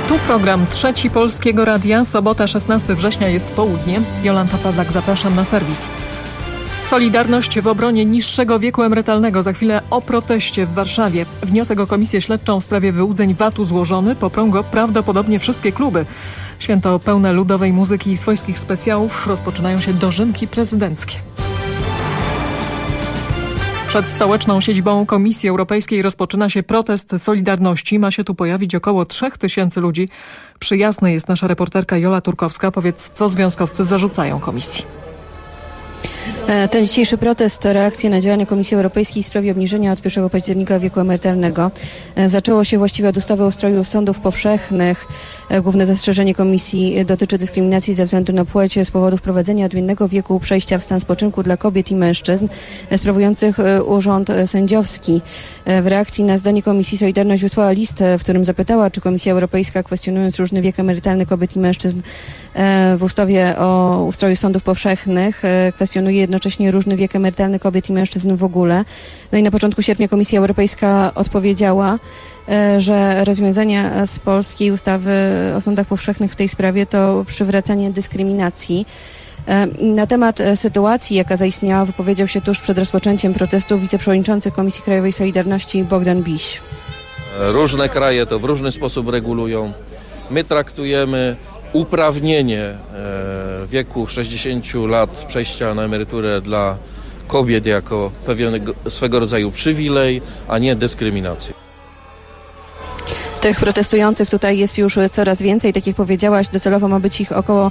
Tu program Trzeci Polskiego Radia. Sobota, 16 września jest południe. Jolanta Pawlak, zapraszam na serwis. Solidarność w obronie niższego wieku emerytalnego. Za chwilę o proteście w Warszawie. Wniosek o komisję śledczą w sprawie wyłudzeń VAT-u złożony. Poprą go prawdopodobnie wszystkie kluby. Święto pełne ludowej muzyki i swojskich specjałów. Rozpoczynają się dożynki prezydenckie. Przed stołeczną siedzibą Komisji Europejskiej rozpoczyna się protest Solidarności. Ma się tu pojawić około 3000 ludzi. Przyjazna jest nasza reporterka Jola Turkowska. Powiedz, co związkowcy zarzucają komisji. Ten dzisiejszy protest to reakcja na działania Komisji Europejskiej w sprawie obniżenia od 1 października wieku emerytalnego. Zaczęło się właściwie od ustawy o ustroju sądów powszechnych. Główne zastrzeżenie Komisji dotyczy dyskryminacji ze względu na płeć z powodu wprowadzenia odmiennego wieku przejścia w stan spoczynku dla kobiet i mężczyzn sprawujących urząd sędziowski. W reakcji na zdanie Komisji Solidarność wysłała list, w którym zapytała, czy Komisja Europejska, kwestionując różny wiek emerytalny kobiet i mężczyzn w ustawie o ustroju sądów powszechnych, kwestionuje jednocześnie różny wiek emerytalny kobiet i mężczyzn w ogóle. No i na początku sierpnia Komisja Europejska odpowiedziała, że rozwiązania z polskiej ustawy o sądach powszechnych w tej sprawie to przywracanie dyskryminacji. Na temat sytuacji, jaka zaistniała, wypowiedział się tuż przed rozpoczęciem protestu wiceprzewodniczący Komisji Krajowej Solidarności Bogdan Biś. Różne kraje to w różny sposób regulują. My traktujemy uprawnienie wieku 60 lat przejścia na emeryturę dla kobiet jako pewien swego rodzaju przywilej, a nie dyskryminację. Tych protestujących tutaj jest już coraz więcej. Tak jak powiedziałaś, docelowo ma być ich około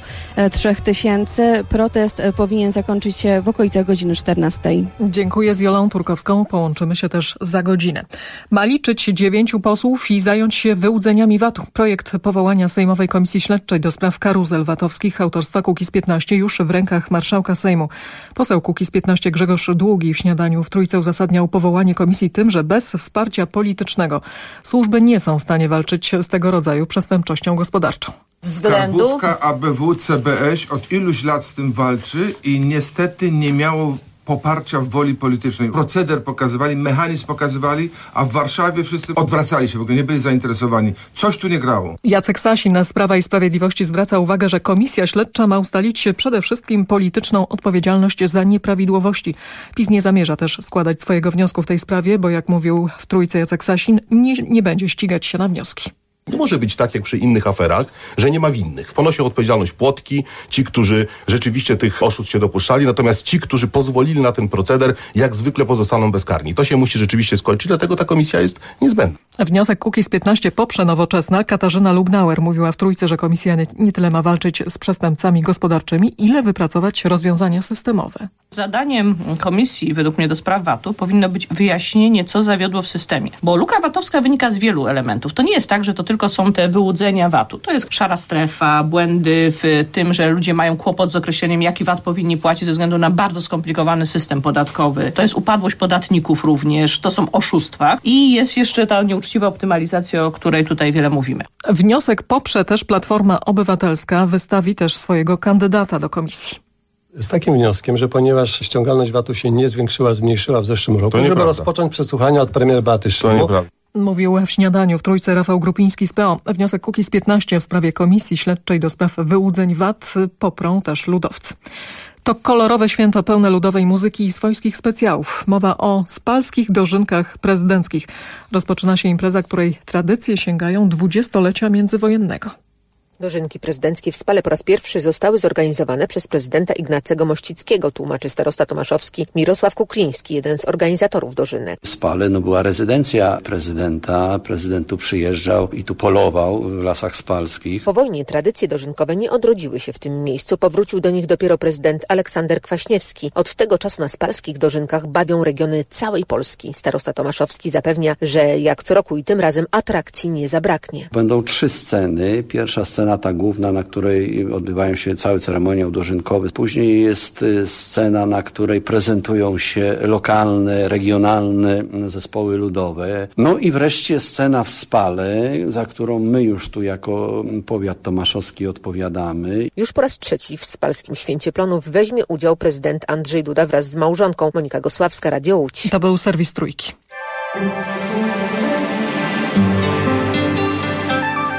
3000. Protest powinien zakończyć się w okolicach godziny 14. Dziękuję. Z Jolą Turkowską połączymy się też za godzinę. Ma liczyć 9 posłów i zająć się wyłudzeniami VAT-u. Projekt powołania Sejmowej Komisji Śledczej do spraw karuzel VAT-owskich autorstwa Kukiz15 już w rękach marszałka Sejmu. Poseł Kukiz15 Grzegorz Długi w śniadaniu w Trójce uzasadniał powołanie komisji tym, że bez wsparcia politycznego służby nie są w stanie walczyć z tego rodzaju przestępczością gospodarczą. Skarbówka, ABW, CBŚ od iluś lat z tym walczy i niestety nie miało poparcia w woli politycznej. Proceder pokazywali, mechanizm pokazywali, a w Warszawie wszyscy odwracali się, w ogóle nie byli zainteresowani. Coś tu nie grało. Jacek Sasin z Prawa i Sprawiedliwości zwraca uwagę, że komisja śledcza ma ustalić przede wszystkim polityczną odpowiedzialność za nieprawidłowości. PiS nie zamierza też składać swojego wniosku w tej sprawie, bo jak mówił w Trójce Jacek Sasin, nie będzie ścigać się na wnioski. Nie może być tak jak przy innych aferach, że nie ma winnych. Ponoszą odpowiedzialność płotki, ci, którzy rzeczywiście tych oszustw się dopuszczali, natomiast ci, którzy pozwolili na ten proceder, jak zwykle pozostaną bezkarni. To się musi rzeczywiście skończyć, dlatego ta komisja jest niezbędna. Wniosek Kukiz15 poprze Nowoczesna. Katarzyna Lubnauer mówiła w Trójce, że komisja nie tyle ma walczyć z przestępcami gospodarczymi, ile wypracować rozwiązania systemowe. Zadaniem komisji, według mnie, do spraw VAT-u powinno być wyjaśnienie, co zawiodło w systemie. Bo luka VAT-owska wynika z wielu elementów. To nie jest tak, że to tylko są te wyłudzenia VAT-u. To jest szara strefa, błędy w tym, że ludzie mają kłopot z określeniem, jaki VAT powinni płacić ze względu na bardzo skomplikowany system podatkowy. To jest upadłość podatników również, to są oszustwa i jest jeszcze ta nieuczciwa optymalizacja, o której tutaj wiele mówimy. Wniosek poprze też Platforma Obywatelska, wystawi też swojego kandydata do komisji. Z takim wnioskiem, że ponieważ ściągalność VAT-u się nie zwiększyła, zmniejszyła w zeszłym roku, żeby rozpocząć przesłuchania od premier Beaty Szydło. Mówił w śniadaniu w Trójce Rafał Grupiński z PO. Wniosek Kukiz15 w sprawie Komisji Śledczej do spraw wyłudzeń VAT poprą też ludowcy. To kolorowe święto pełne ludowej muzyki i swojskich specjałów. Mowa o spalskich dożynkach prezydenckich. Rozpoczyna się impreza, której tradycje sięgają 20-lecia międzywojennego. Dożynki prezydenckie w Spale po raz pierwszy zostały zorganizowane przez prezydenta Ignacego Mościckiego, tłumaczy starosta tomaszowski Mirosław Kukliński, jeden z organizatorów dożynek. W Spale była rezydencja prezydenta, prezydent tu przyjeżdżał i tu polował w lasach spalskich. Po wojnie tradycje dożynkowe nie odrodziły się w tym miejscu, powrócił do nich dopiero prezydent Aleksander Kwaśniewski. Od tego czasu na spalskich dożynkach bawią regiony całej Polski. Starosta tomaszowski zapewnia, że jak co roku i tym razem atrakcji nie zabraknie. Będą 3 sceny. Pierwsza scena ta główna, na której odbywają się całe ceremoniał dożynkowy. Później jest scena, na której prezentują się lokalne, regionalne zespoły ludowe. No i wreszcie scena w Spale, za którą my już tu jako powiat tomaszowski odpowiadamy. Już po raz 3 w Spalskim Święcie Plonów weźmie udział prezydent Andrzej Duda wraz z małżonką. Monika Gosławska, Radio Łódź. To był serwis Trójki.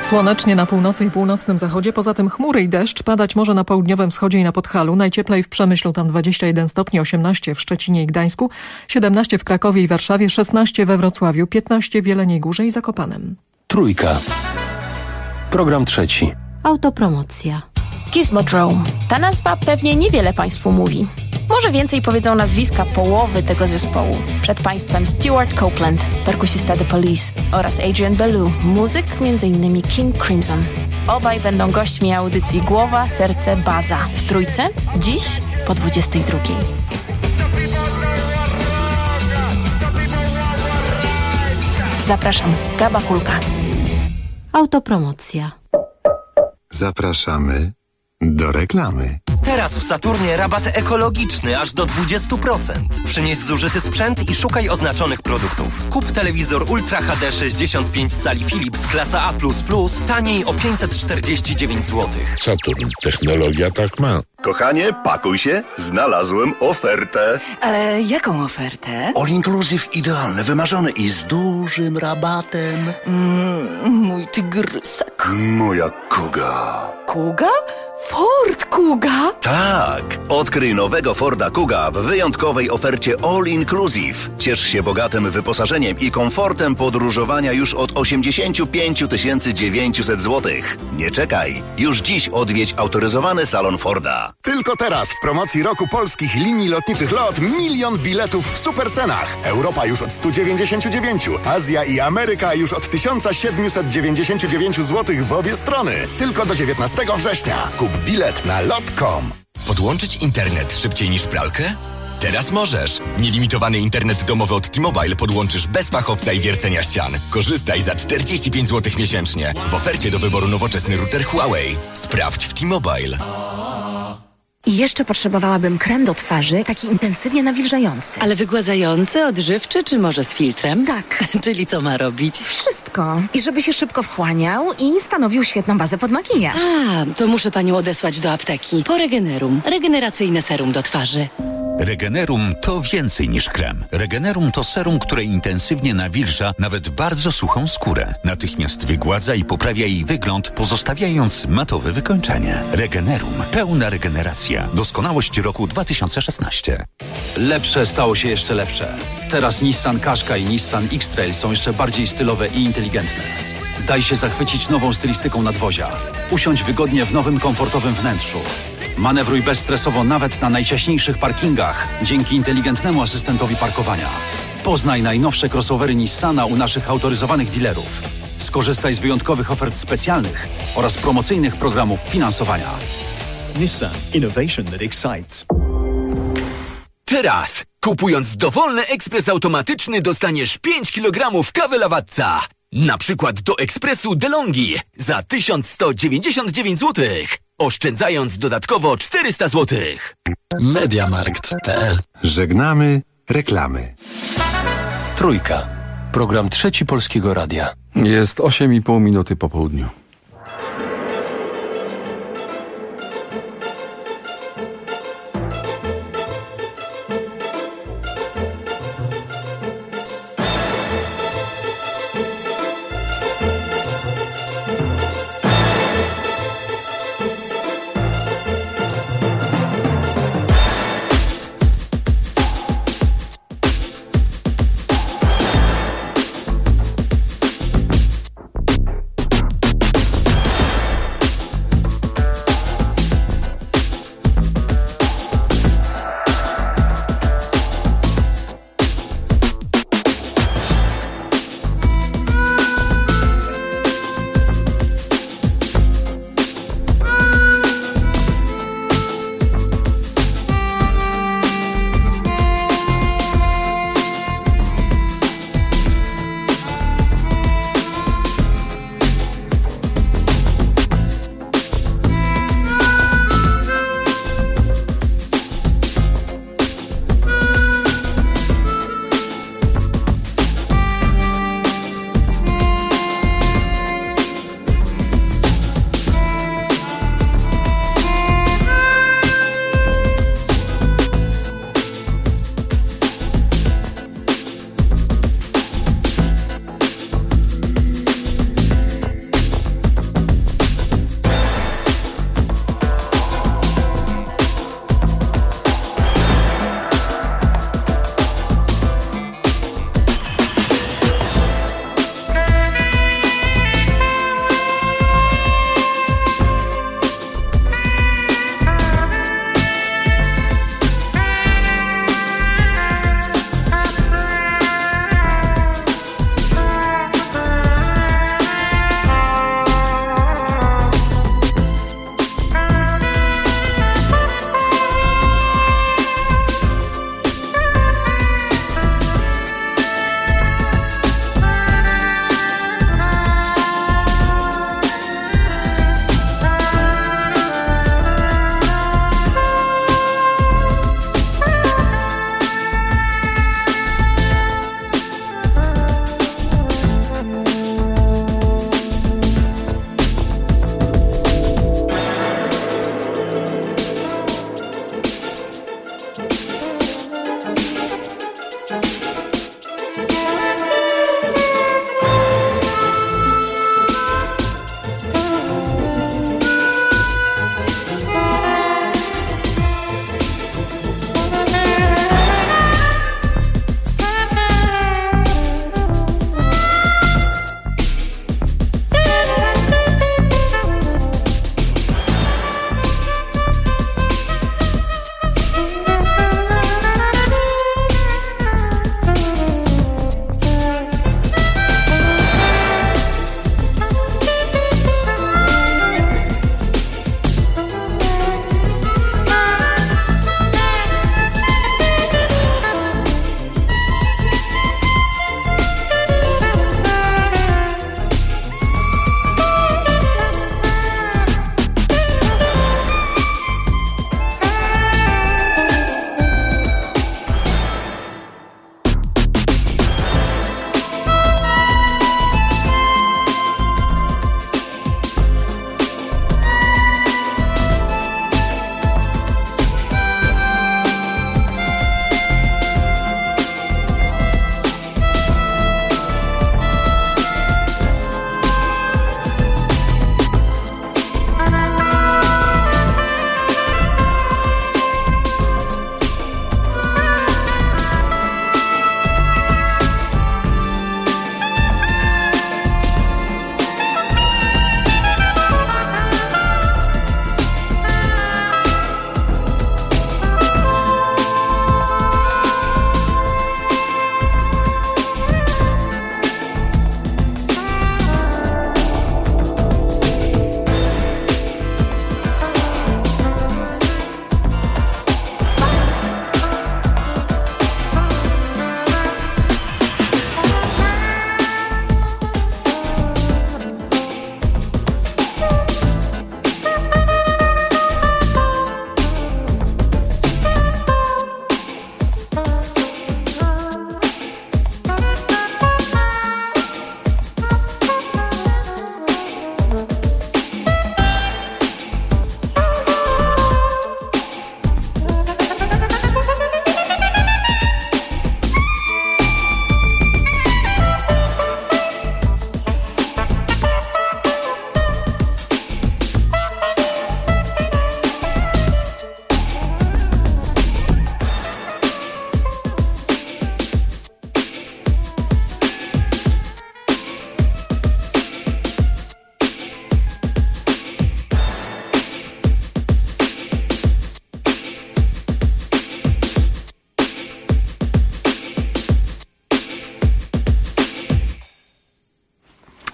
Słonecznie na północy i północnym zachodzie, poza tym chmury i deszcz. Padać może na południowym wschodzie i na Podhalu. Najcieplej w Przemyślu, tam 21 stopni, 18 w Szczecinie i Gdańsku, 17 w Krakowie i Warszawie, 16 we Wrocławiu, 15 w Jeleniej Górze i Zakopanem. Trójka. Program trzeci. Autopromocja. Gizmodrome. Ta nazwa pewnie niewiele Państwu mówi. Może więcej powiedzą nazwiska połowy tego zespołu. Przed Państwem Stuart Copeland, perkusista The Police, oraz Adrian Belew, muzyk m.in. King Crimson. Obaj będą gośćmi audycji Głowa, Serce, Baza w Trójce, dziś po 22. Zapraszam, Gaba Kulka. Autopromocja. Zapraszamy do reklamy. Teraz w Saturnie rabat ekologiczny aż do 20%. Przynieś zużyty sprzęt i szukaj oznaczonych produktów. Kup telewizor Ultra HD 65 cali Philips klasa A++ taniej o 549 zł. Saturn. Technologia tak ma. Kochanie, pakuj się. Znalazłem ofertę. Ale jaką ofertę? All inclusive idealny, wymarzony i z dużym rabatem. Mój tygrysek. Moja Kuga. Kuga? Ford Kuga? Tak! Odkryj nowego Forda Kuga w wyjątkowej ofercie All Inclusive. Ciesz się bogatym wyposażeniem i komfortem podróżowania już od 85 900 zł. Nie czekaj! Już dziś odwiedź autoryzowany salon Forda. Tylko teraz w promocji roku polskich linii lotniczych LOT 1 000 000 biletów w supercenach. Europa już od 199, Azja i Ameryka już od 1799 zł w obie strony. Tylko do 19 września. Kup bilet na lot.com. Podłączyć internet szybciej niż pralkę? Teraz możesz. Nielimitowany internet domowy od T-Mobile podłączysz bez fachowca i wiercenia ścian. Korzystaj za 45 zł miesięcznie. W ofercie do wyboru nowoczesny router Huawei. Sprawdź w T-Mobile. I jeszcze potrzebowałabym krem do twarzy, taki intensywnie nawilżający. Ale wygładzający, odżywczy, czy może z filtrem? Tak. Czyli co ma robić? Wszystko. I żeby się szybko wchłaniał i stanowił świetną bazę pod makijaż. A, to muszę panią odesłać do apteki. Po Regenerum. Regeneracyjne serum do twarzy. Regenerum to więcej niż krem. Regenerum to serum, które intensywnie nawilża nawet bardzo suchą skórę. Natychmiast wygładza i poprawia jej wygląd, pozostawiając matowe wykończenie. Regenerum. Pełna regeneracja. Doskonałość roku 2016. Lepsze stało się jeszcze lepsze. Teraz Nissan Qashqa i Nissan X-Trail są jeszcze bardziej stylowe i inteligentne. Daj się zachwycić nową stylistyką nadwozia. Usiądź wygodnie w nowym, komfortowym wnętrzu. Manewruj bezstresowo nawet na najciaśniejszych parkingach dzięki inteligentnemu asystentowi parkowania. Poznaj najnowsze crossovery Nissana u naszych autoryzowanych dealerów. Skorzystaj z wyjątkowych ofert specjalnych oraz promocyjnych programów finansowania. Nissan. Innovation that excites. Teraz, kupując dowolny ekspres automatyczny, dostaniesz 5 kg kawy Lavazza. Na przykład do ekspresu DeLonghi za 1199 zł. Oszczędzając dodatkowo 400 zł. Mediamarkt.pl. Żegnamy reklamy. Trójka. Program trzeci Polskiego Radia. Jest 8,5 minuty po południu.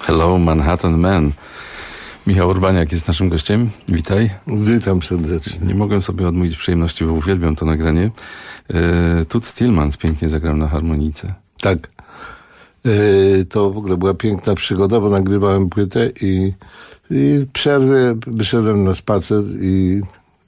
Hello, Manhattan Man. Michał Urbaniak jest naszym gościem. Witaj. Witam serdecznie. Nie mogłem sobie odmówić przyjemności, bo uwielbiam to nagranie. Toots Thielemans pięknie zagrał na harmonice. Tak. To w ogóle była piękna przygoda, bo nagrywałem płytę i w przerwie wyszedłem na spacer i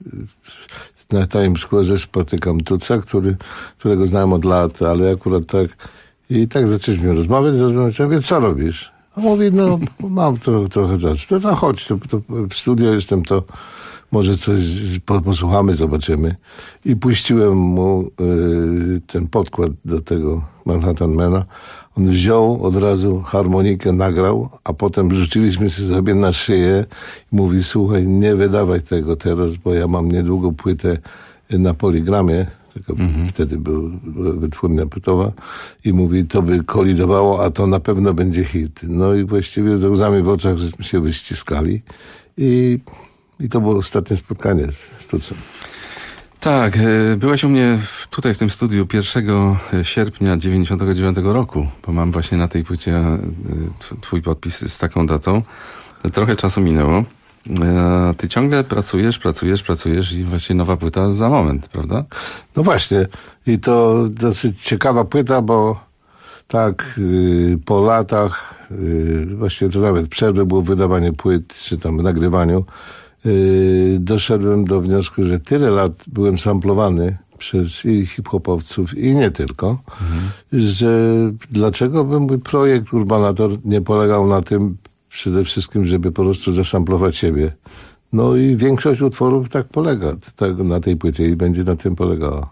na Times Square spotykam Tootsa, którego znałem od lat, ale akurat tak. I tak zaczęliśmy rozmawiać, mówię, co robisz? A mówi, no mam trochę czasu. No chodź, to w studio jestem, to może coś posłuchamy, zobaczymy. I puściłem mu ten podkład do tego Manhattan Mana. On wziął od razu harmonikę, nagrał, a potem rzuciliśmy sobie na szyję i mówi, słuchaj, nie wydawaj tego teraz, bo ja mam niedługo płytę na Poligramie. Wtedy była wytwórnia płytowa i mówi, to by kolidowało, a to na pewno będzie hit. No i właściwie ze łzami w oczach żeśmy się wyściskali i to było ostatnie spotkanie z Tootsem. Tak, byłeś u mnie tutaj w tym studiu 1 sierpnia 99 roku, bo mam właśnie na tej płycie twój podpis z taką datą. Trochę czasu minęło. Ty ciągle pracujesz i właśnie nowa płyta za moment, prawda? No właśnie. I to dosyć ciekawa płyta, bo tak po latach, właściwie to nawet przerwy było wydawanie płyt, czy tam nagrywaniu, doszedłem do wniosku, że tyle lat byłem samplowany przez i hip-hopowców i nie tylko, że dlaczego by mój projekt Urbanator nie polegał na tym, przede wszystkim, żeby po prostu zasamplować siebie. No i większość utworów tak polega na tej płycie i będzie na tym polegała.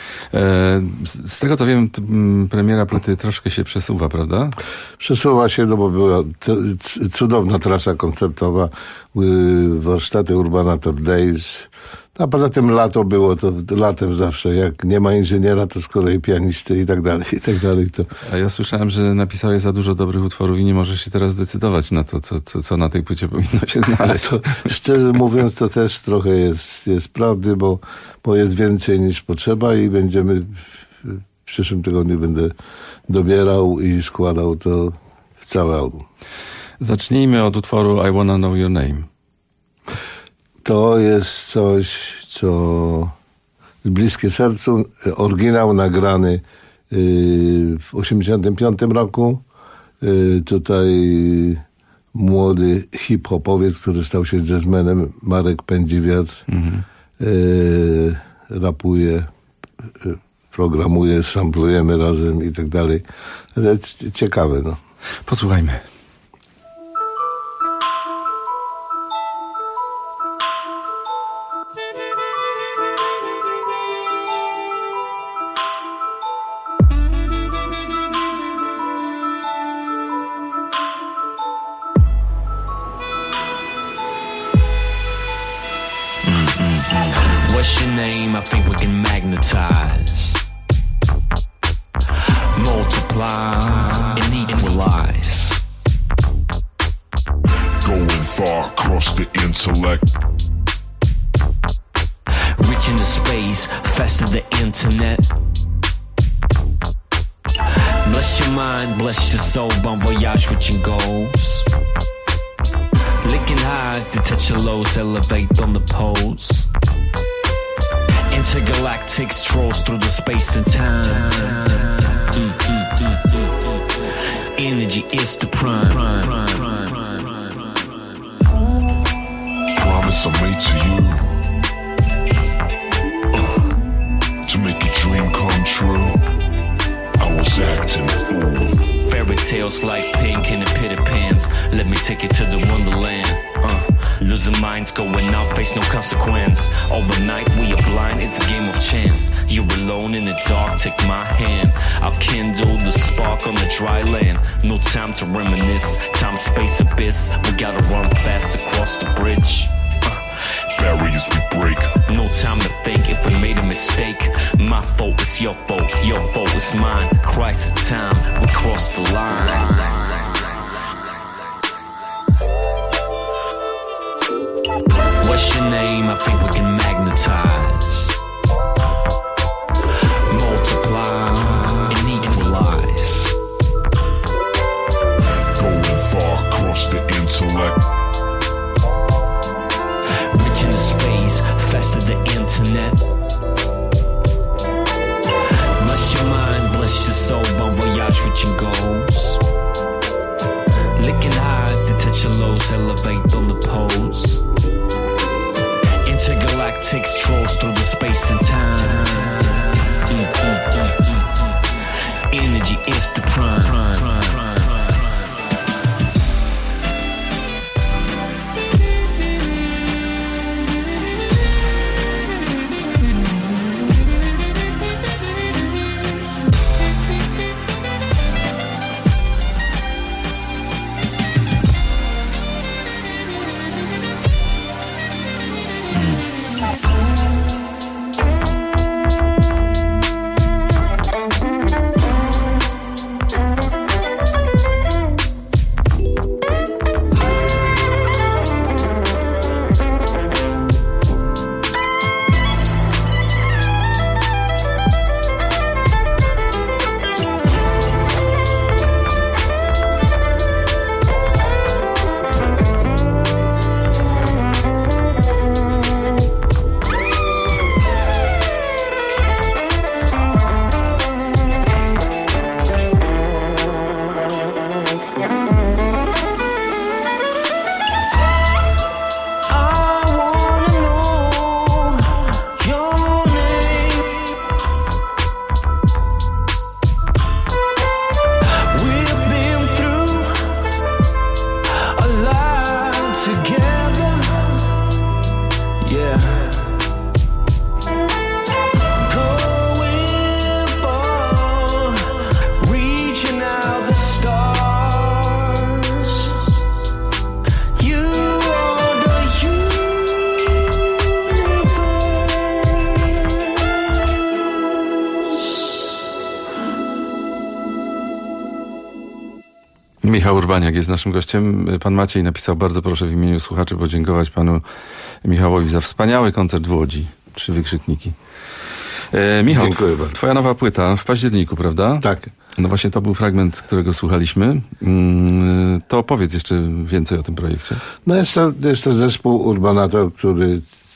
Z tego co wiem, premiera płyty troszkę się przesuwa, prawda? Przesuwa się, no bo była cudowna trasa koncertowa, warsztaty Urbanator Days. A poza tym lato było, to latem zawsze, jak nie ma inżyniera, to z kolei pianisty i tak dalej, i tak dalej. To... A ja słyszałem, że napisałeś za dużo dobrych utworów i nie możesz się teraz decydować na to, co na tej płycie powinno się znaleźć. To, szczerze mówiąc, to też trochę jest prawdy, bo jest więcej niż potrzeba i będziemy w przyszłym tygodniu będę dobierał i składał to w cały album. Zacznijmy od utworu I Wanna Know Your Name. To jest coś, co jest bliskie sercu. Oryginał nagrany w 1985 roku. Tutaj młody hip-hopowiec, który stał się jazzmenem, Marek Pędziwiatr, rapuje, programuje, samplujemy razem i tak dalej. Ciekawe, no. Posłuchajmy. What's your name? I think we can magnetize, multiply, and equalize. Going far across the intellect. Reach into space, faster the internet. Bless your mind, bless your soul, bon voyage with your goals. Licking highs to touch your lows, elevate on the poles. Intergalactic strolls through the space and time. Energy is the prime. Promise I made to you to make your dream come true. I was acting a fool. Fairy tales like Pink in the pit of pans. Let me take you to the wonderland. Losing minds, going out, face no consequence. Overnight we are blind, it's a game of chance. You're alone in the dark, take my hand. I'll kindle the spark on the dry land. No time to reminisce, time, space, abyss. We gotta run fast across the bridge. Barriers we break. No time to think if we made a mistake. My fault is your fault is mine. Crisis time, we cross the line. What's your name? I think we can magnetize, multiply, and equalize. Going far best of the internet. Bless your mind, bless your soul, bon voyage with your goals. Licking highs to touch your lows, elevate on the poles. Intergalactic strolls through the space and time. Energy is the prime. Michał Urbaniak jest naszym gościem. Pan Maciej napisał: bardzo proszę w imieniu słuchaczy podziękować panu Michałowi za wspaniały koncert w Łodzi. 3 wykrzykniki. Michał, twoja nowa płyta w październiku, prawda? Tak. No właśnie to był fragment, którego słuchaliśmy. To opowiedz jeszcze więcej o tym projekcie. No jest to zespół Urbanator, który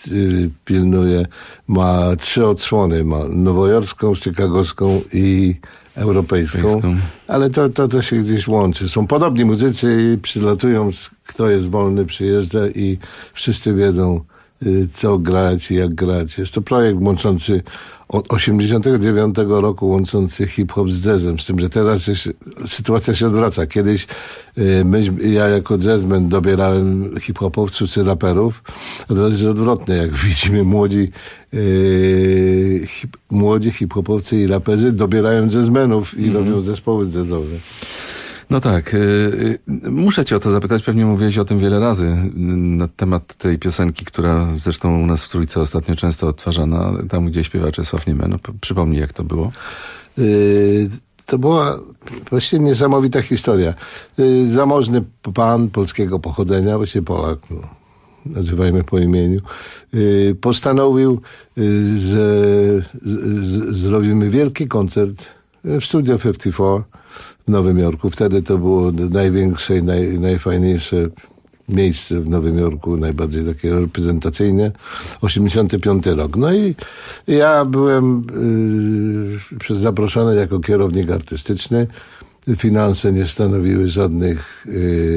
pilnuje, ma 3 odsłony. Ma nowojorską, chicagowską i europejską. Ale to się gdzieś łączy. Są podobni muzycy, przylatują, kto jest wolny, przyjeżdża i wszyscy wiedzą, co grać i jak grać. Jest to projekt łączący od 89 roku, łączący hip-hop z jazzem. Z tym, że teraz sytuacja się odwraca. Kiedyś ja jako jazzman dobierałem hip-hopowców czy raperów. Teraz jest odwrotnie. Jak widzimy, młodzi hip-hopowcy i raperzy dobierają jazzmenów i robią zespoły jazzowe. No tak, muszę cię o to zapytać, pewnie mówiłeś o tym wiele razy, na temat tej piosenki, która zresztą u nas w Trójce ostatnio często odtwarzana, tam gdzie śpiewa Czesław Nieme. No, przypomnij, jak to było. To była właściwie niesamowita historia. Zamożny pan polskiego pochodzenia, właściwie Polak, no, nazywajmy po imieniu, postanowił, że zrobimy wielki koncert w Studio 54 w Nowym Jorku. Wtedy to było największe i najfajniejsze miejsce w Nowym Jorku, najbardziej takie reprezentacyjne. 85 rok. No i ja byłem zaproszony jako kierownik artystyczny. Finanse nie stanowiły żadnych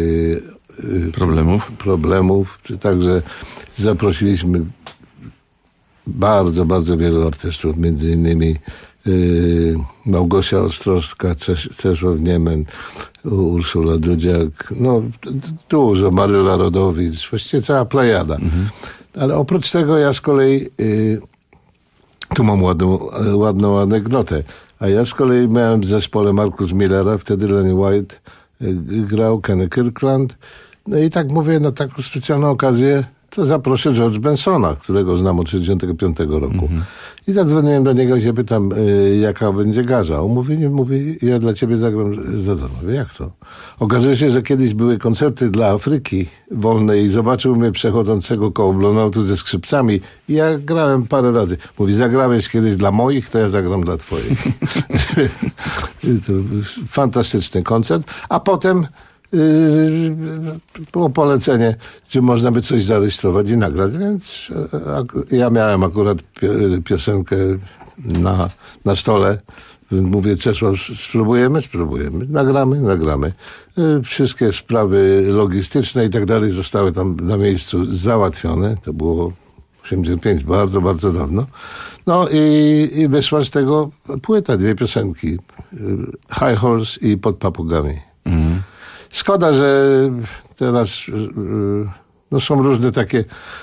problemów. Także zaprosiliśmy bardzo, bardzo wielu artystów, między innymi Małgosia Ostrowska, Czesław Niemen, Urszula Dudziak, no dużo, Maryla Rodowicz, właściwie cała plejada. Ale oprócz tego ja z kolei, tu mam ładną anegdotę, a ja z kolei miałem w zespole Marcus Millera, wtedy Lenny White grał, Kenny Kirkland, no i tak mówię, na taką specjalną okazję to zaproszę George Bensona, którego znam od 1965 roku. I zadzwoniłem do niego i się pytam, jaka będzie garza. On mówi, ja dla ciebie zagram za darmo. Mówię, jak to? Okazuje się, że kiedyś były koncerty dla Afryki wolnej i zobaczył mnie przechodzącego koło blonautu ze skrzypcami i ja grałem parę razy. Mówi, zagrałeś kiedyś dla moich, to ja zagram dla twoich. To fantastyczny koncert. A potem było polecenie, czy można by coś zarejestrować i nagrać, więc ja miałem akurat piosenkę na stole. Mówię, Czesław, spróbujemy? Nagramy. Wszystkie sprawy logistyczne i tak dalej zostały tam na miejscu załatwione. To było 85, bardzo, bardzo dawno. No i wyszła z tego płyta, 2 piosenki. High Horse i Pod papugami. Szkoda, że teraz są różne takie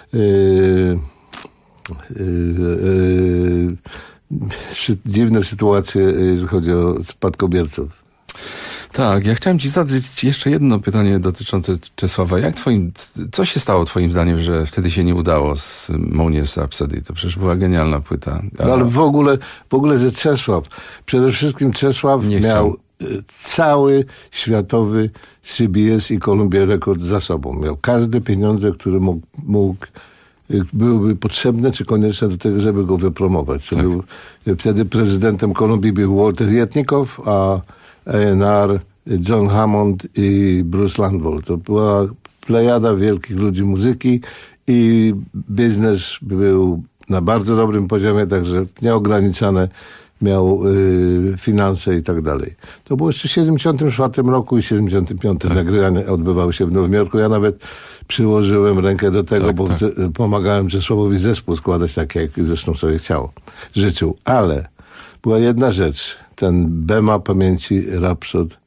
dziwne sytuacje, jeżeli chodzi o spadkobierców. Tak, ja chciałem ci zadać jeszcze jedno pytanie dotyczące Czesława. Co się stało twoim zdaniem, że wtedy się nie udało z Moniers Rhapsody? To przecież była genialna płyta. No, ale w ogóle, że Czesław, przede wszystkim Czesław miał cały światowy CBS i Columbia Records za sobą. Miał każde pieniądze, które mógł byłyby potrzebne czy konieczne do tego, żeby go wypromować. Tak. Wtedy prezydentem Kolumbii był Walter Yetnikow, a A&R John Hammond i Bruce Landwell. To była plejada wielkich ludzi muzyki i biznes był na bardzo dobrym poziomie, także nieograniczone miał finanse i tak dalej. To było jeszcze w 1974 roku i 1975 nagrywanie odbywało się w Nowym Jorku. Ja nawet przyłożyłem rękę do tego, bo pomagałem Czesławowi zespół składać tak, jak zresztą sobie życzył. Ale była jedna rzecz. Ten Bema pamięci Rhapsod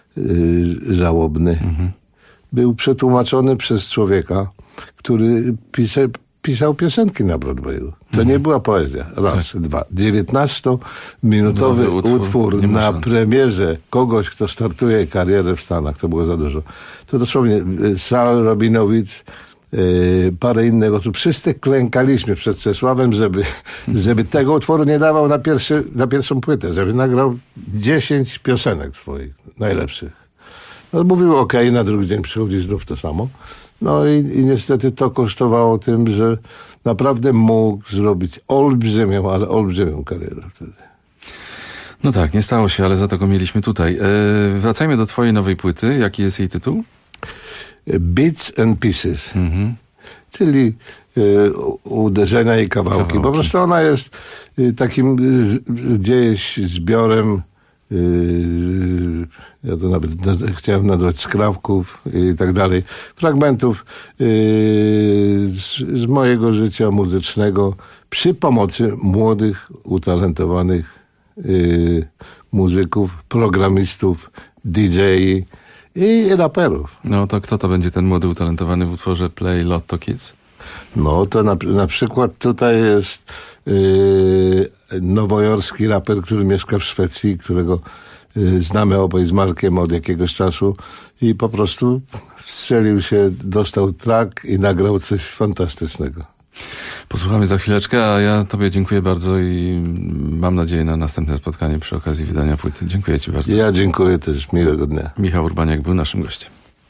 żałobny był przetłumaczony przez człowieka, który pisał piosenki na Broadwayu. To nie była poezja. Raz, dwa. 19-minutowy utwór na premierze kogoś, kto startuje karierę w Stanach. To było za dużo. To dosłownie Sal Rabinowicz, parę innych osób. Wszyscy klękaliśmy przed Czesławem, żeby tego utworu nie dawał na pierwszą płytę. Żeby nagrał 10 piosenek swoich, najlepszych. No, mówił okej, na drugi dzień przychodzi znów to samo. No i niestety to kosztowało tym, że naprawdę mógł zrobić olbrzymią karierę wtedy. No tak, nie stało się, ale za to go mieliśmy tutaj. Wracajmy do twojej nowej płyty. Jaki jest jej tytuł? Bits and Pieces. Czyli uderzenia i kawałki. Po prostu ona jest takim gdzieś zbiorem, ja to nawet chciałem nazwać skrawków i tak dalej, fragmentów z mojego życia muzycznego przy pomocy młodych, utalentowanych muzyków, programistów, DJ-i i raperów. No to kto to będzie ten młody, utalentowany w utworze Play Lotto Kids? No to na przykład tutaj jest nowojorski raper, który mieszka w Szwecji, którego znamy obaj z Markiem od jakiegoś czasu i po prostu strzelił się, dostał track i nagrał coś fantastycznego. Posłuchamy za chwileczkę, a ja tobie dziękuję bardzo i mam nadzieję na następne spotkanie przy okazji wydania płyty. Dziękuję ci bardzo. Ja dziękuję też. Miłego dnia. Michał Urbaniak był naszym gościem.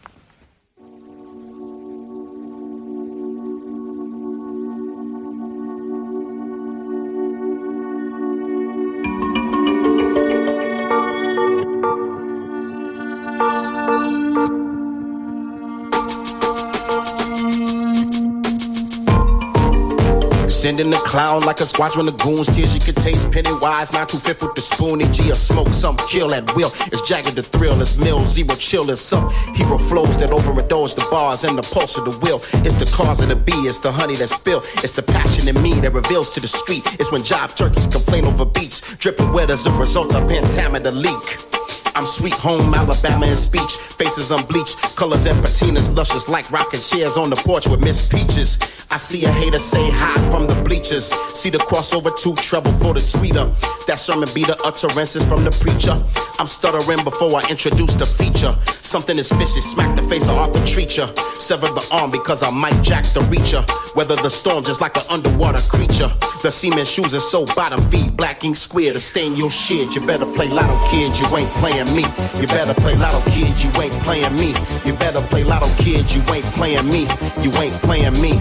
Sending the clown like a squadron of goons. Tears you could taste, Pennywise, not too fifth with the spoon. EG or smoke, some kill at will. It's jagged the thrill, it's mill, zero chill, it's some hero flows that overindulge the bars and the pulse of the will. It's the cause of the bee, it's the honey that spill. It's the passion in me that reveals to the street. It's when jive turkeys complain over beats, dripping wet as a result of pentameter leak. I'm sweet home Alabama in speech. Faces unbleached, colors and patinas luscious like rocking chairs on the porch with Miss Peaches. I see a hater say hi from the bleachers. See the crossover to trouble for the tweeter. That sermon be the utterances from the preacher. I'm stuttering before I introduce the feature. Something is fishy, smack the face of Arthur Treacher. Sever the arm because I might jack the reacher. Weather the storm just like an underwater creature. The seaman shoes are so bottom feed. Black ink square to stain your shit. You better play lotto, kid, you ain't playing me. You better play lotto, kid, you ain't playing me. You better play lotto, kid, you ain't playing me. You ain't playing me. You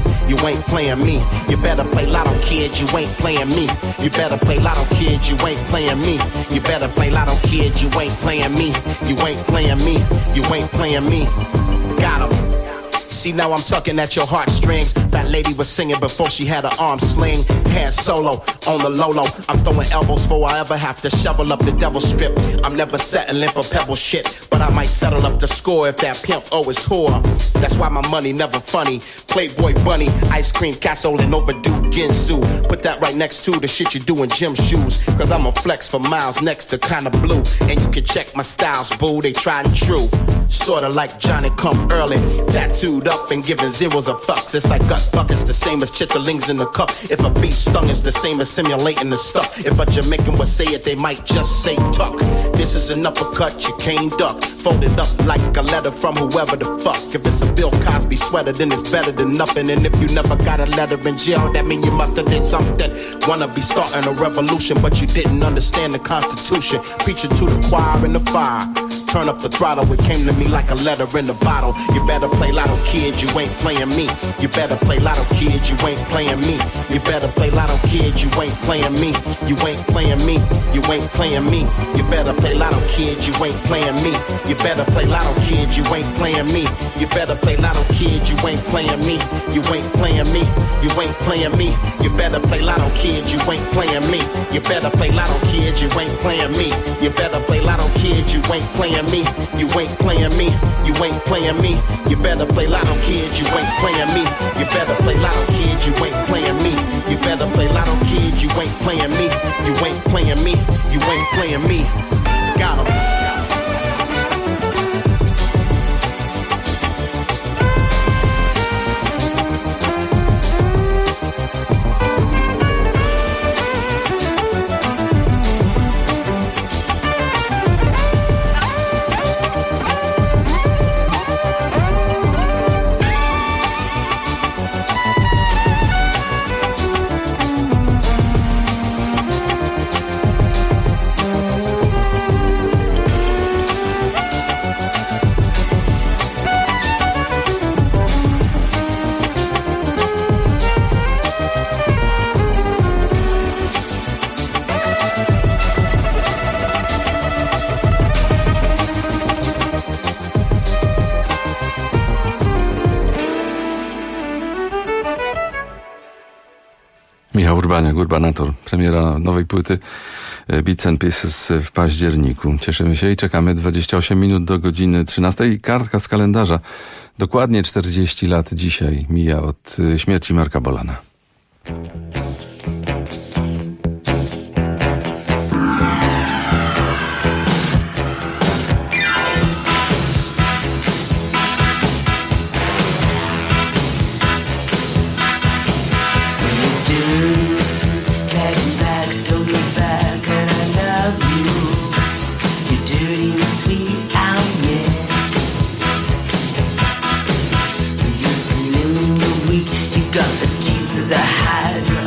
you ain't playing me. You better play lotto, kid, you ain't playing me. You better play lotto, kid, you ain't playing me. You better play lotto, kid, you ain't playing me. You ain't playing me, you ain't playing me. Got him. See, now I'm tugging at your heartstrings. That lady was singing before she had her arm sling. Hand solo on the low-low. I'm throwing elbows before I ever have to shovel up the devil's strip. I'm never settling for pebble shit, but I might settle up the score if that pimp is whore. That's why my money never funny. Playboy bunny, ice cream castle and overdue Ginsu. Put that right next to the shit you do in gym shoes. Cause I'm a flex for miles next to kinda blue. And you can check my styles, boo, they tried and true. Sorta like Johnny come early, tattooed up and giving zeros a fucks. It's like gut buckets, the same as chitterlings in the cup. If a bee stung, it's the same as simulating the stuff. If a Jamaican would say it, they might just say tuck. This is an uppercut, you can't duck. Folded up like a letter from whoever the fuck. If it's a Bill Cosby sweater, then it's better than nothing. And if you never got a letter in jail, that mean you must have did something. Wanna be starting a revolution, but you didn't understand the Constitution. Preaching to the choir in the fire. Turn up the throttle, it came to me like a letter in a bottle. You better play lotto, kid, you ain't playing me. You better play lotto, kid, you ain't playing me. You better play lotto, kid, you ain't playing me. You ain't playing me, you ain't playing me. You better play lotto, kid, you ain't playing me. You better play lotto, kid, you ain't playing me. You better play lotto, kid, you ain't playing me. You ain't playing me, you ain't playing me. You better play lotto, kid, you ain't playing me. You better play lotto, kid, you ain't playing me. You better play lotto, kid, you ain't playing me. You ain't playing me, you ain't playing me. You better play lotto, kid, you ain't playing me. You better play lotto, kid, you ain't playing me. You better play lotto, kid, you ain't playing me. You ain't playing me, you ain't playing me. Got him. Michał Urbaniak, Urbanator, premiera nowej płyty Beats and Pieces w październiku. Cieszymy się i czekamy 28 minut do godziny 13 i kartka z kalendarza. Dokładnie 40 lat dzisiaj mija od śmierci Marka Bolana. Got the teeth of the hydra.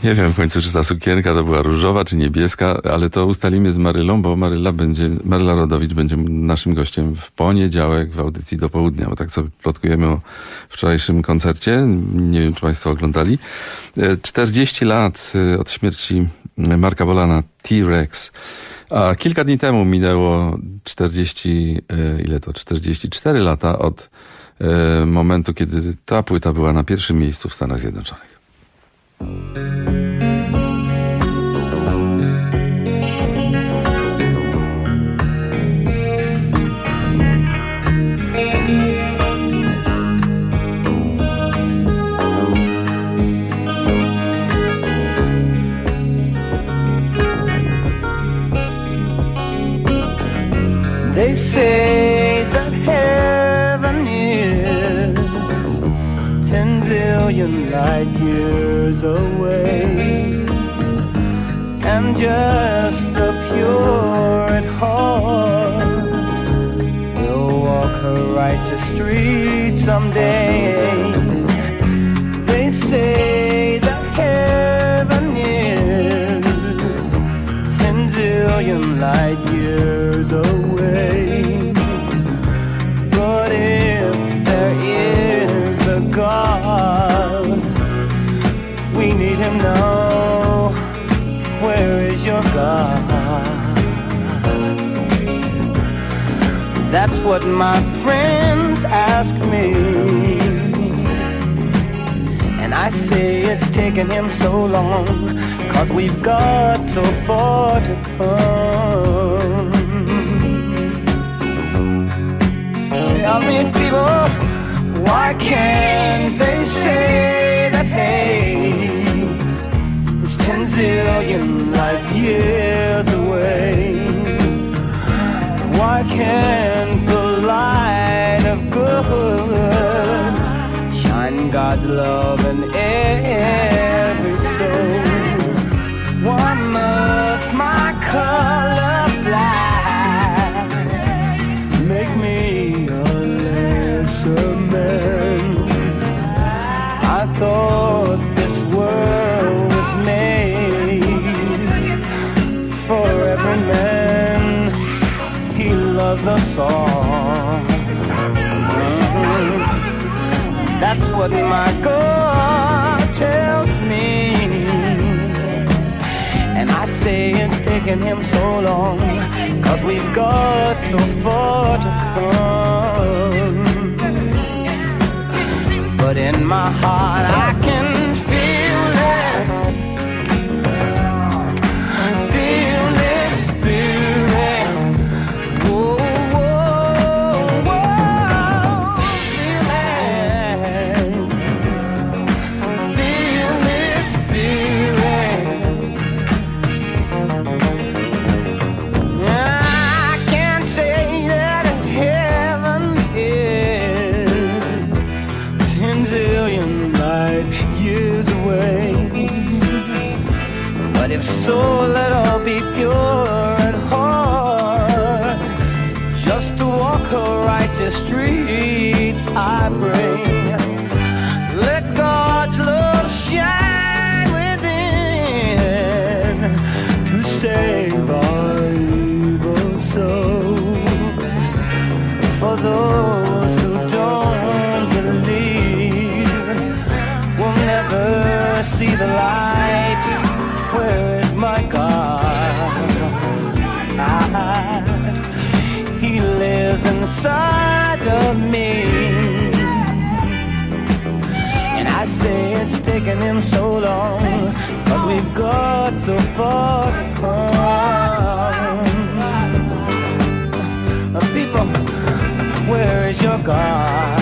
Nie wiem w końcu, czy ta sukienka to była różowa, czy niebieska, ale to ustalimy z Marylą, bo Maryla Rodowicz będzie naszym gościem w poniedziałek w audycji do południa, bo tak sobie plotkujemy o wczorajszym koncercie. Nie wiem, czy państwo oglądali. 40 lat od śmierci Marka Bolana, T-Rex. A kilka dni temu minęło 44 lata od momentu, kiedy ta płyta była na pierwszym miejscu w Stanach Zjednoczonych. They say that heaven is 10 zillion light years away, and just the pure at heart will walk a righteous street someday. They say that heaven is 10 zillion light years away, but if there is a God, we need him now. Where is your God? That's what my friends ask me, and I say it's taken him so long, 'cause we've got so far to come. Tell me, people, why can't they say that hate is 10 zillion light years away? Why can't the light of good shine God's love in every soul? Why must my color black make me a lesser man? I thought this world was made for every man. He loves us all. That's what my God tells me. And I say it's taken him so long, 'cause we've got so far to come. But in my heart I can feel it, feel this spirit. Whoa, whoa, whoa, feel this spirit. I can't say that heaven is 10 zillion light years away, but if so, let all be pure at heart, just to walk her righteous streets, I pray. Let God's love shine within to save our evil souls. For those who don't believe will never see the light. Where is my God? He lives inside of me, and I say it's taken him so long, 'cause we've got so far to come. People, where is your God?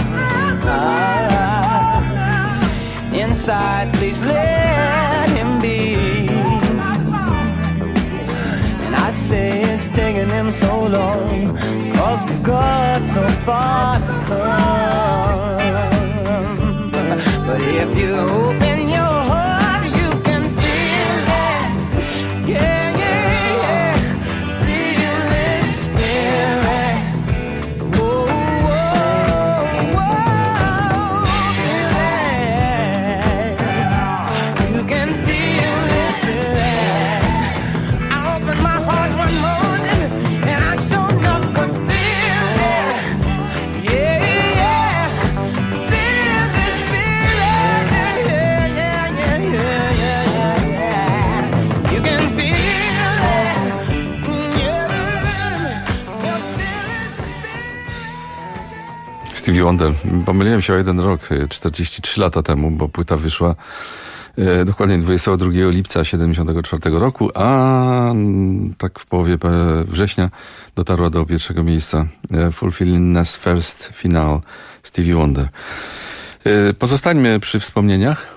Inside, please let him be. And I say it's taken him so long, 'cause we've got so far to come. But if you open your heart, you can feel it. Yeah, yeah, yeah. Feel this spirit. Whoa, whoa, whoa. Feel it. You can feel Stevie Wonder. Pomyliłem się o 1 rok, 43 lata temu, bo płyta wyszła dokładnie 22 lipca 1974 roku, a tak w połowie września dotarła do pierwszego miejsca Fulfillness First Final Stevie Wonder. Pozostańmy przy wspomnieniach.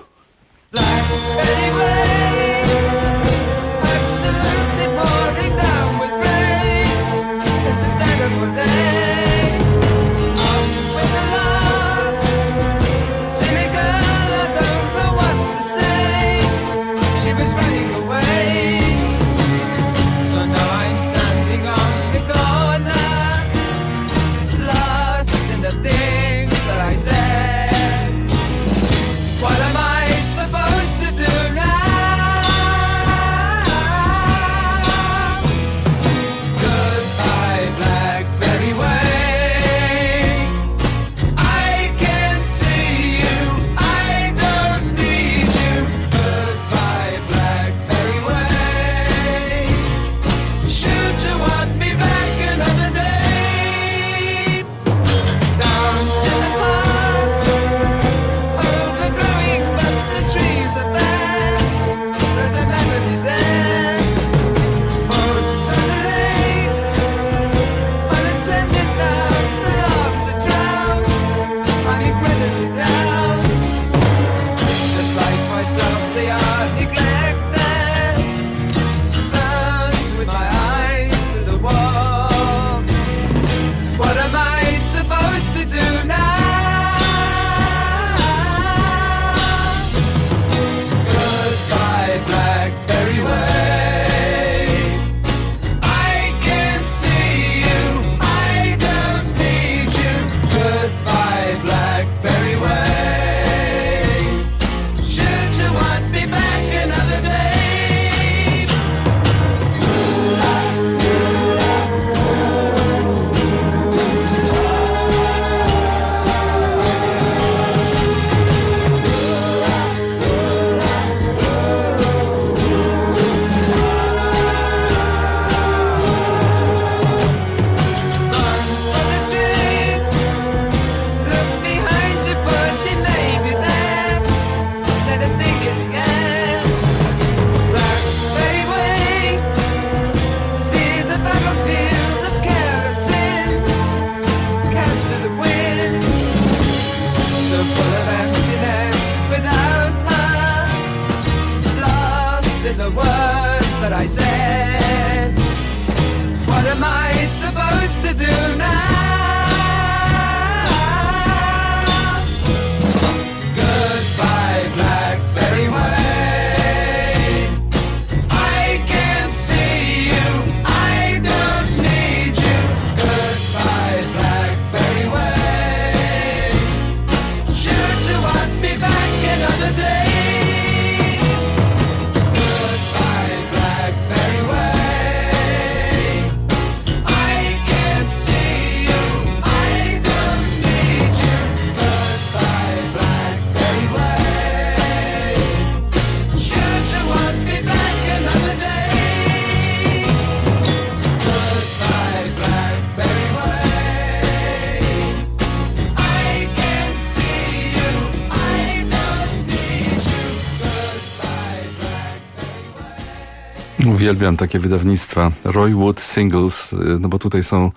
Uwielbiam takie wydawnictwa. Roy Wood Singles, no bo tutaj są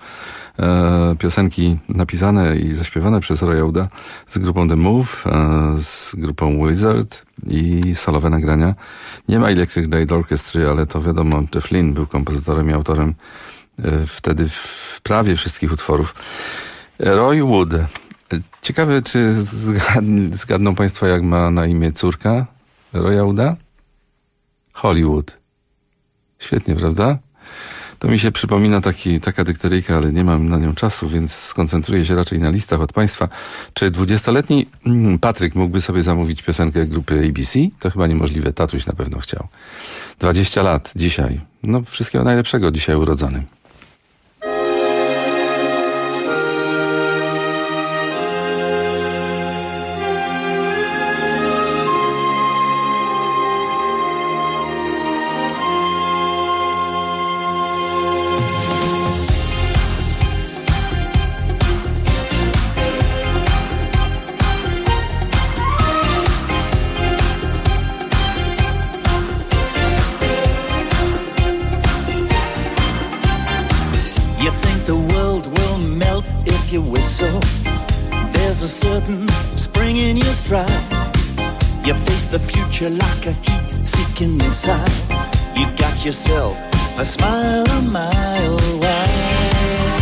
piosenki napisane i zaśpiewane przez Roya Wooda z grupą The Move, z grupą Wizard i solowe nagrania. Nie ma Electric Light Orchestra, ale to wiadomo, Jeff Lynne był kompozytorem i autorem wtedy prawie wszystkich utworów. Roy Wood. Ciekawe, czy zgadną Państwo, jak ma na imię córka Roya Wooda? Hollywood. Świetnie, prawda? To mi się przypomina taka dykteryjka, ale nie mam na nią czasu, więc skoncentruję się raczej na listach od Państwa. Czy 20-letni Patryk mógłby sobie zamówić piosenkę grupy ABC? To chyba niemożliwe. Tatuś na pewno chciał. 20 lat dzisiaj. No, wszystkiego najlepszego dzisiaj urodzonym. if you whistle. There's a certain spring in your stride. You face the future like a heat-seeking missile. You got yourself a smile a mile wide.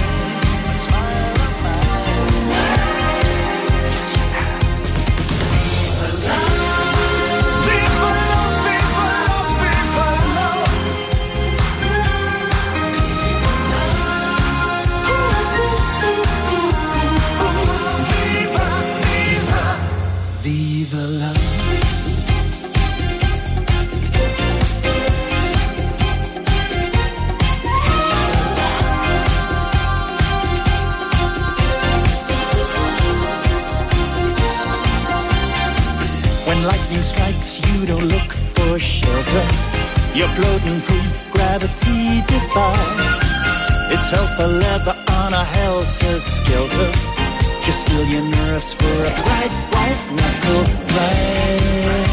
Strikes, you don't look for shelter. You're floating through gravity defy. It's hell for leather on a helter-skelter. Just still your nerves for a bright white knuckle ride.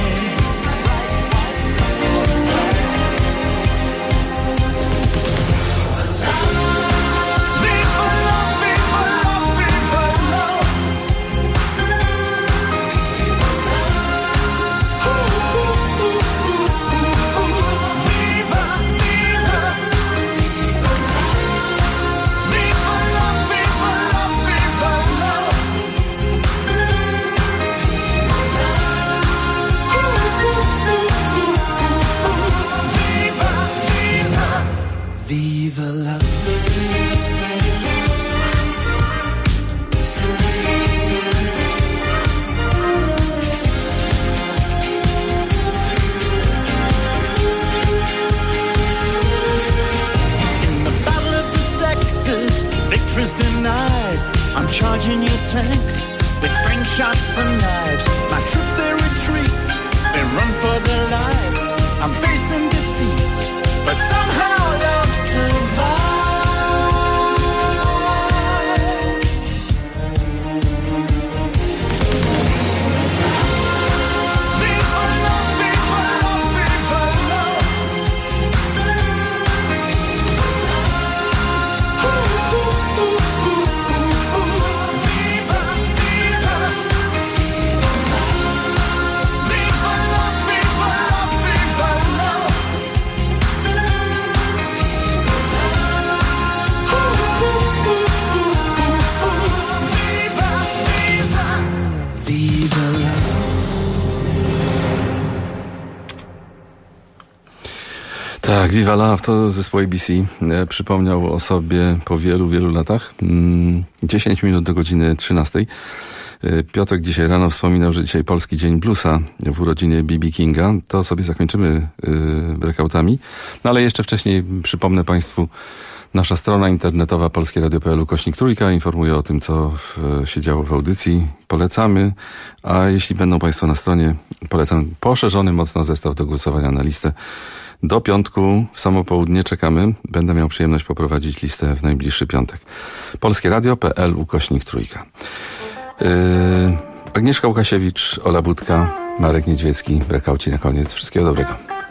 Charging your tanks with slingshots and knives. My troops, they retreat, they run for their lives. I'm facing defeat, but somehow love survives. Viva love, viva love, viva love. Tak, Viva Love to zespół ABC. Przypomniał o sobie po wielu, wielu latach. 10 minut do godziny 13. Piotrek dzisiaj rano wspominał, że dzisiaj Polski Dzień Bluesa w urodzinie B.B. Kinga. To sobie zakończymy blackoutami. No ale jeszcze wcześniej przypomnę Państwu, nasza strona internetowa polskieradio.pl/3 informuje o tym, co się działo w audycji. Polecamy. A jeśli będą Państwo na stronie, polecam poszerzony mocno zestaw do głosowania na listę. Do piątku w samo południe czekamy. Będę miał przyjemność poprowadzić listę w najbliższy piątek. polskieradio.pl/3. Agnieszka Łukasiewicz, Ola Budka, Marek Niedźwiecki. Blackouci na koniec. Wszystkiego dobrego.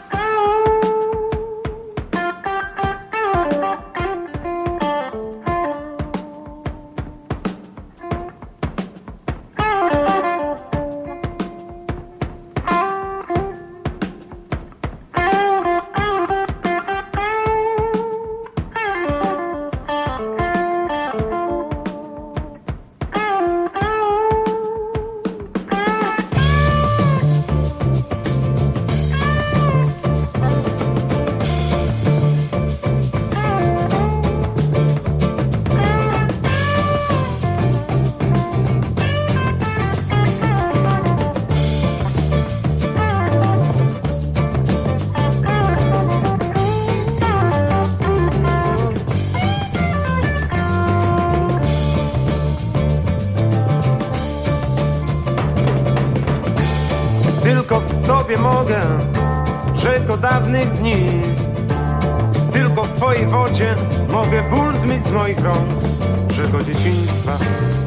Tylko w Tobie mogę, rzeko dawnych dni. Tylko w Twojej wodzie mogę ból zmyć z moich rąk, rzeko dzieciństwa.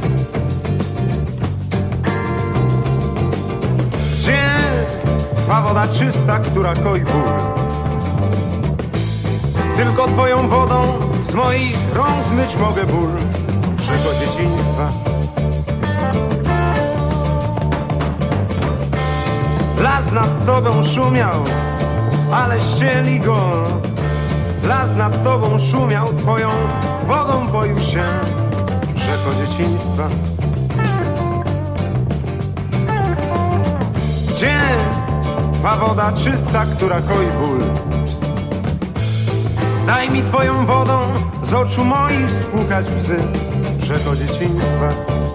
Gdzie Twa woda czysta, która koi ból? Tylko Twoją wodą z moich rąk zmyć mogę ból, naszego dzieciństwa. Las nad tobą szumiał, ale ścieli go. Las nad tobą szumiał, twoją wodą boił się, rzeko dzieciństwa. Gdzie ma woda czysta, która koi ból? Daj mi twoją wodą z oczu moich spłukać łzy, rzeko dzieciństwa.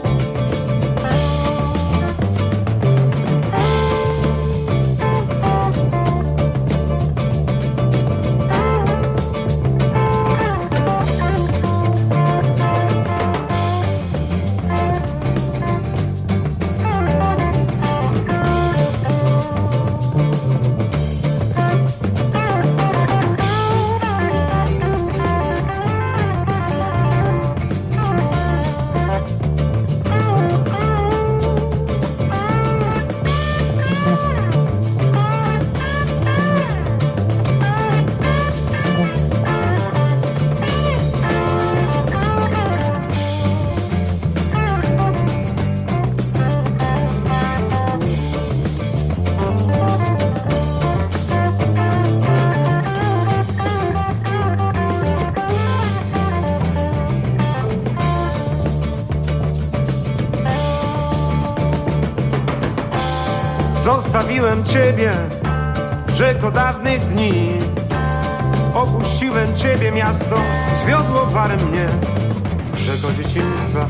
Zostawiłem ciebie, rzeko dawnych dni. Opuściłem ciebie, miasto zwiodło parę mnie, rzeko dzieciństwa.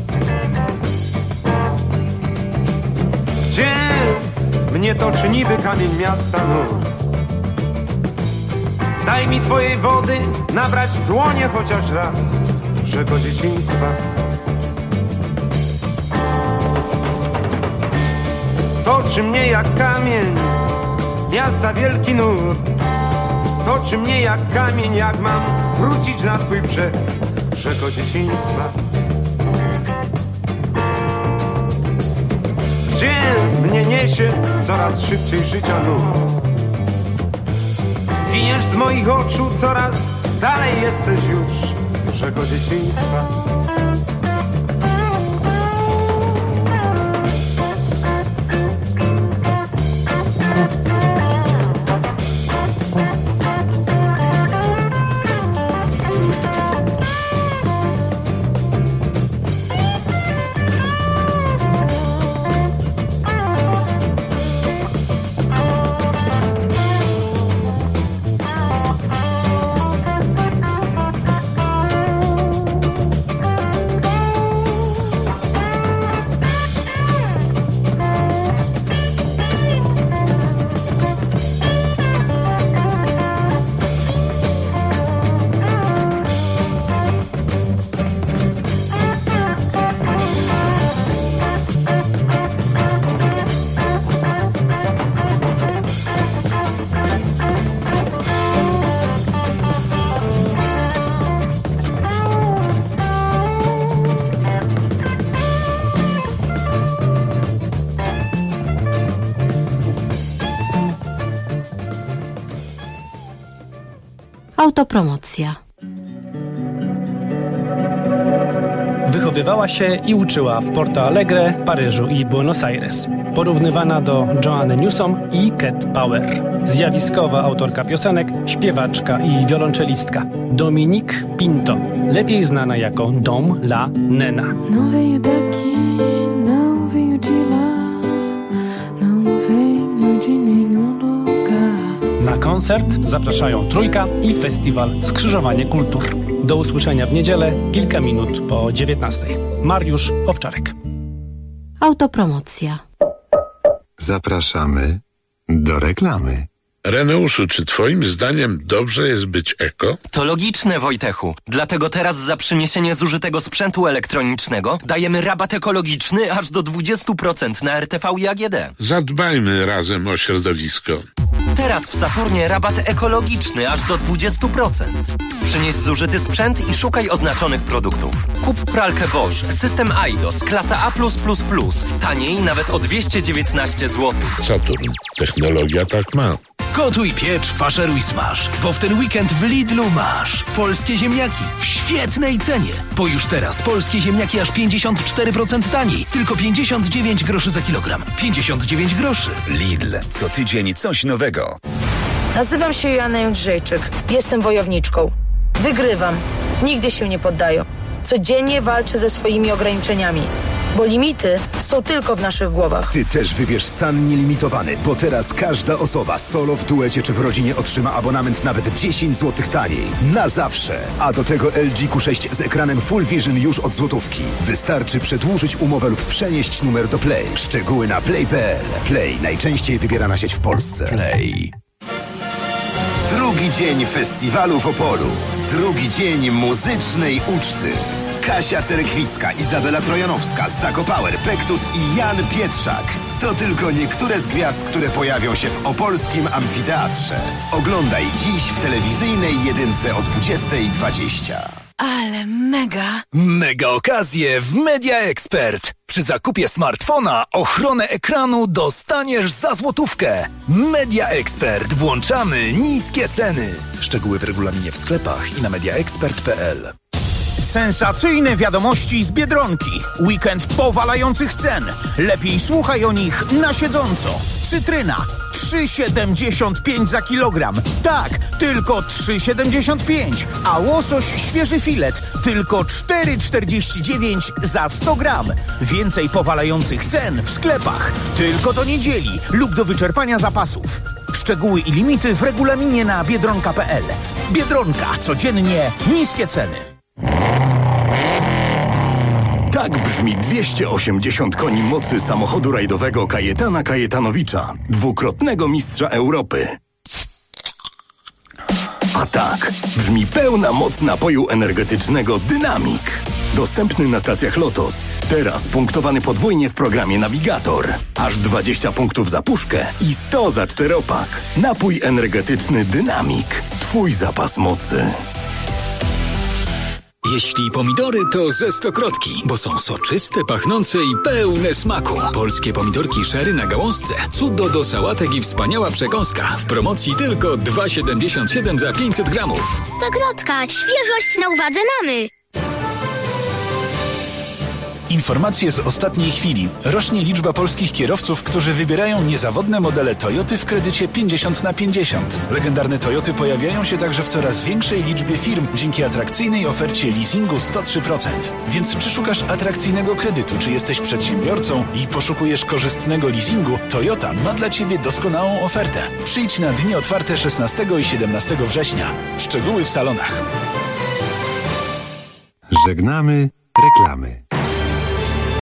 Gdzie mnie toczy niby kamień miasta nurt? Daj mi twojej wody nabrać w dłonie chociaż raz, rzeko dzieciństwa. Toczy mnie jak kamień miasta wielki nurt. Toczy mnie jak kamień, jak mam wrócić na twój brzeg, rzeko dzieciństwa. Gdzie mnie niesie coraz szybciej życia nurt? Giniesz z moich oczu, coraz dalej jesteś już, rzeko dzieciństwa. Autopromocja. Wychowywała się i uczyła w Porto Alegre, Paryżu i Buenos Aires. Porównywana do Joanny Newsom i Cat Power. Zjawiskowa autorka piosenek, śpiewaczka i wiolonczelistka. Dominique Pinto, lepiej znana jako Dom La Nena. Não veio daqui, não veio de lá, não veio de nenhum lugar. Na koncert zapraszają Trójka i festiwal Skrzyżowanie Kultur. Do usłyszenia w niedzielę, kilka minut po 19:00. Mariusz Owczarek. Autopromocja. Zapraszamy do reklamy. Reneuszu, czy twoim zdaniem dobrze jest być eko? To logiczne, Wojtechu. Dlatego teraz za przyniesienie zużytego sprzętu elektronicznego dajemy rabat ekologiczny aż do 20% na RTV i AGD. Zadbajmy razem o środowisko. Teraz w Saturnie rabat ekologiczny aż do 20%. Przynieś zużyty sprzęt i szukaj oznaczonych produktów. Kup pralkę Bosch, system Eidos, klasa A+++. Taniej nawet o 219 zł. Saturn. Technologia tak ma. Gotuj, piecz, faszeruj, smaż, bo w ten weekend w Lidlu masz polskie ziemniaki w świetnej cenie. Bo już teraz polskie ziemniaki aż 54% taniej. Tylko 59 groszy za kilogram. 59 groszy. Lidl. Co tydzień coś nowego. Nazywam się Joanna Jędrzejczyk. Jestem wojowniczką. Wygrywam. Nigdy się nie poddaję. Codziennie walczę ze swoimi ograniczeniami. Bo limity są tylko w naszych głowach. Ty też wybierz stan nielimitowany, bo teraz każda osoba solo, w duecie czy w rodzinie otrzyma abonament nawet 10 zł taniej. Na zawsze. A do tego LG Q6 z ekranem Full Vision już od złotówki. Wystarczy przedłużyć umowę lub przenieść numer do Play. Szczegóły na play.pl. Play. Najczęściej wybierana sieć w Polsce. Play. Drugi dzień festiwalu w Opolu. Drugi dzień muzycznej uczty. Kasia Cerekwicka, Izabela Trojanowska, Zako Power, Pektus i Jan Pietrzak. To tylko niektóre z gwiazd, które pojawią się w opolskim amfiteatrze. Oglądaj dziś w telewizyjnej jedynce o 20:20. Ale mega! Mega okazje w Media Expert. Przy zakupie smartfona ochronę ekranu dostaniesz za złotówkę. Media Expert. Włączamy niskie ceny. Szczegóły w regulaminie w sklepach i na mediaexpert.pl. Sensacyjne wiadomości z Biedronki. Weekend powalających cen. Lepiej słuchaj o nich na siedząco. Cytryna 3,75 za kilogram. Tak, tylko 3,75. A łosoś świeży filet tylko 4,49 za 100 gram. Więcej powalających cen w sklepach. Tylko do niedzieli lub do wyczerpania zapasów. Szczegóły i limity w regulaminie na biedronka.pl. Biedronka. Codziennie niskie ceny. Tak brzmi 280 koni mocy samochodu rajdowego Kajetana Kajetanowicza, dwukrotnego mistrza Europy. A tak brzmi pełna moc napoju energetycznego Dynamik. Dostępny na stacjach Lotos. Teraz punktowany podwójnie w programie Navigator. Aż 20 punktów za puszkę i 100 za czteropak. Napój energetyczny Dynamik. Twój zapas mocy. Jeśli pomidory, to ze Stokrotki, bo są soczyste, pachnące i pełne smaku. Polskie pomidorki sherry na gałązce. Cudo do sałatek i wspaniała przekąska. W promocji tylko 2,77 za 500 gramów. Stokrotka. Świeżość na uwadze mamy. Informacje z ostatniej chwili. Rośnie liczba polskich kierowców, którzy wybierają niezawodne modele Toyoty w kredycie 50/50. Legendarne Toyoty pojawiają się także w coraz większej liczbie firm dzięki atrakcyjnej ofercie leasingu 103%. Więc czy szukasz atrakcyjnego kredytu, czy jesteś przedsiębiorcą i poszukujesz korzystnego leasingu, Toyota ma dla Ciebie doskonałą ofertę. Przyjdź na dni otwarte 16 i 17 września. Szczegóły w salonach. Żegnamy reklamy.